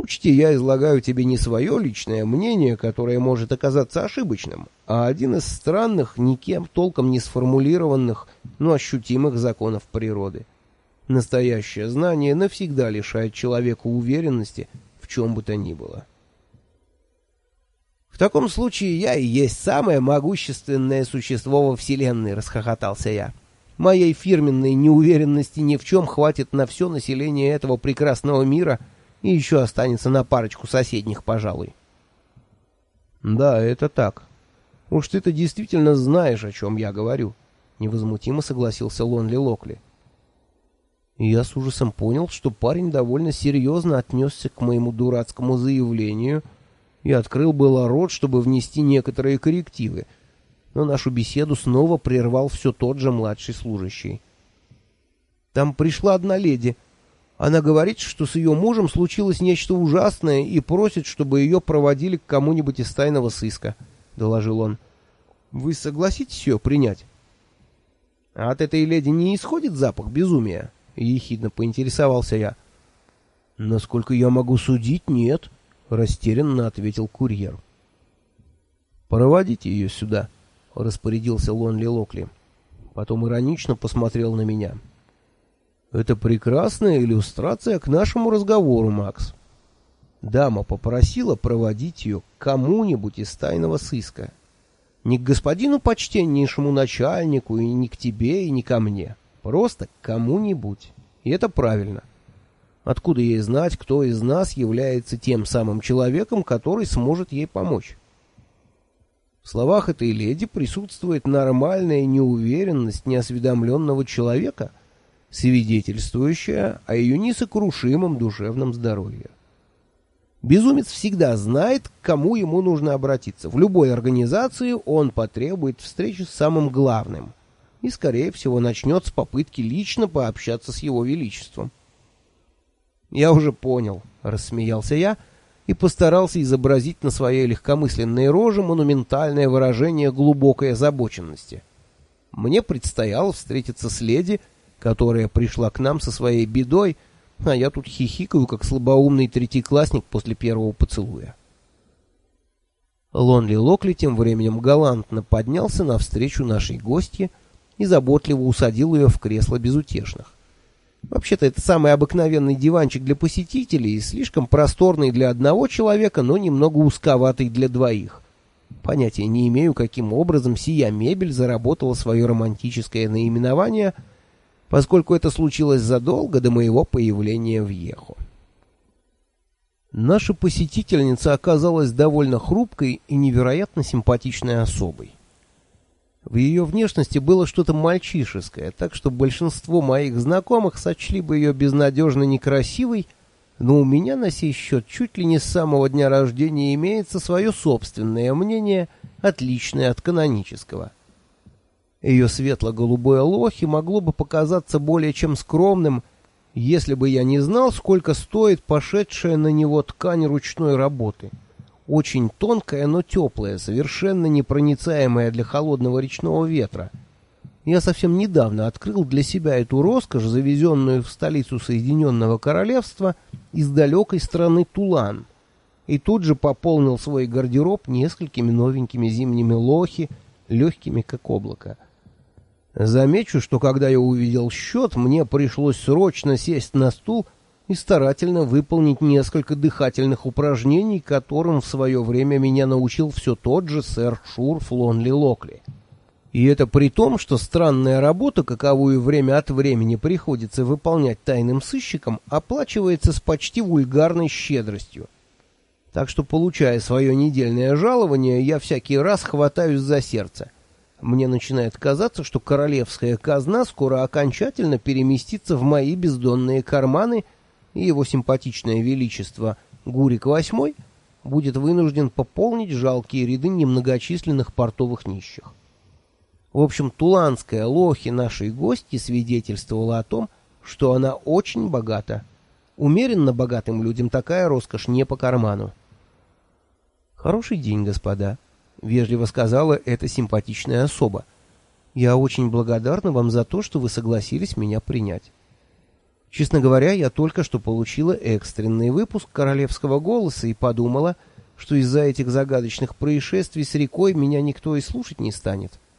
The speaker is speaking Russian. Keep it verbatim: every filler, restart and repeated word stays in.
Учти, я излагаю тебе не свое личное мнение, которое может оказаться ошибочным, а один из странных, никем толком не сформулированных, но ощутимых законов природы. Настоящее знание навсегда лишает человека уверенности в чем бы то ни было. «В таком случае я и есть самое могущественное существо во Вселенной», — расхохотался я. «Моей фирменной неуверенности ни в чем хватит на все население этого прекрасного мира и еще останется на парочку соседних, пожалуй». «Да, это так. Уж ты-то действительно знаешь, о чем я говорю», — невозмутимо согласился Лонли Локли. И я с ужасом понял, что парень довольно серьезно отнесся к моему дурацкому заявлению и открыл было рот, чтобы внести некоторые коррективы, но нашу беседу снова прервал все тот же младший служащий. «Там пришла одна леди. Она говорит, что с ее мужем случилось нечто ужасное и просит, чтобы ее проводили к кому-нибудь из тайного сыска», — доложил он. «Вы согласитесь ее принять?» «А от этой леди не исходит запах безумия?» — ехидно поинтересовался я. «Насколько я могу судить, нет», — растерянно ответил курьер. «Проводите ее сюда», — распорядился Лонли Локли. Потом иронично посмотрел на меня. «Это прекрасная иллюстрация к нашему разговору, Макс. Дама попросила проводить ее к кому-нибудь из тайного сыска. Не к господину почтеннейшему начальнику, и не к тебе, и не ко мне. Просто к кому-нибудь. И это правильно. Откуда ей знать, кто из нас является тем самым человеком, который сможет ей помочь?» В словах этой леди присутствует нормальная неуверенность неосведомленного человека, свидетельствующая о ее несокрушимом душевном здоровье. Безумец всегда знает, к кому ему нужно обратиться. В любой организации он потребует встречи с самым главным и, скорее всего, начнет с попытки лично пообщаться с его величеством. «Я уже понял», — рассмеялся я и постарался изобразить на своей легкомысленной роже монументальное выражение глубокой озабоченности. Мне предстояло встретиться с леди, которая пришла к нам со своей бедой, а я тут хихикаю, как слабоумный третьеклассник после первого поцелуя. Лонли Локли тем временем галантно поднялся навстречу нашей гостье и заботливо усадил ее в кресло безутешных. Вообще-то это самый обыкновенный диванчик для посетителей, слишком просторный для одного человека, но немного узковатый для двоих. Понятия не имею, каким образом сия мебель заработала свое романтическое наименование, поскольку это случилось задолго до моего появления в Ехо. Наша посетительница оказалась довольно хрупкой и невероятно симпатичной особой. В ее внешности было что-то мальчишеское, так что большинство моих знакомых сочли бы ее безнадежно некрасивой, но у меня на сей счет чуть ли не с самого дня рождения имеется свое собственное мнение, отличное от канонического. Ее светло-голубое лохи могло бы показаться более чем скромным, если бы я не знал, сколько стоит пошедшая на него ткань ручной работы. Очень тонкая, но теплая, совершенно непроницаемая для холодного речного ветра. Я совсем недавно открыл для себя эту роскошь, завезенную в столицу Соединенного Королевства из далекой страны Тулан, и тут же пополнил свой гардероб несколькими новенькими зимними лохи, легкими как облако. Замечу, что когда я увидел счет, мне пришлось срочно сесть на стул и старательно выполнить несколько дыхательных упражнений, которым в свое время меня научил все тот же сэр Шурф Лонли Локли. И это при том, что странная работа, каковую время от времени приходится выполнять тайным сыщикам, оплачивается с почти вульгарной щедростью. Так что, получая свое недельное жалование, я всякий раз хватаюсь за сердце. Мне начинает казаться, что королевская казна скоро окончательно переместится в мои бездонные карманы, и его симпатичное величество Гурик восьмой будет вынужден пополнить жалкие ряды немногочисленных портовых нищих. В общем, туланская лохи нашей гости свидетельствовала о том, что она очень богата. Умеренно богатым людям такая роскошь не по карману. «Хороший день, господа», — вежливо сказала эта симпатичная особа. «Я очень благодарна вам за то, что вы согласились меня принять». Честно говоря, я только что получила экстренный выпуск «Королевского голоса» и подумала, что из-за этих загадочных происшествий с рекой меня никто и слушать не станет.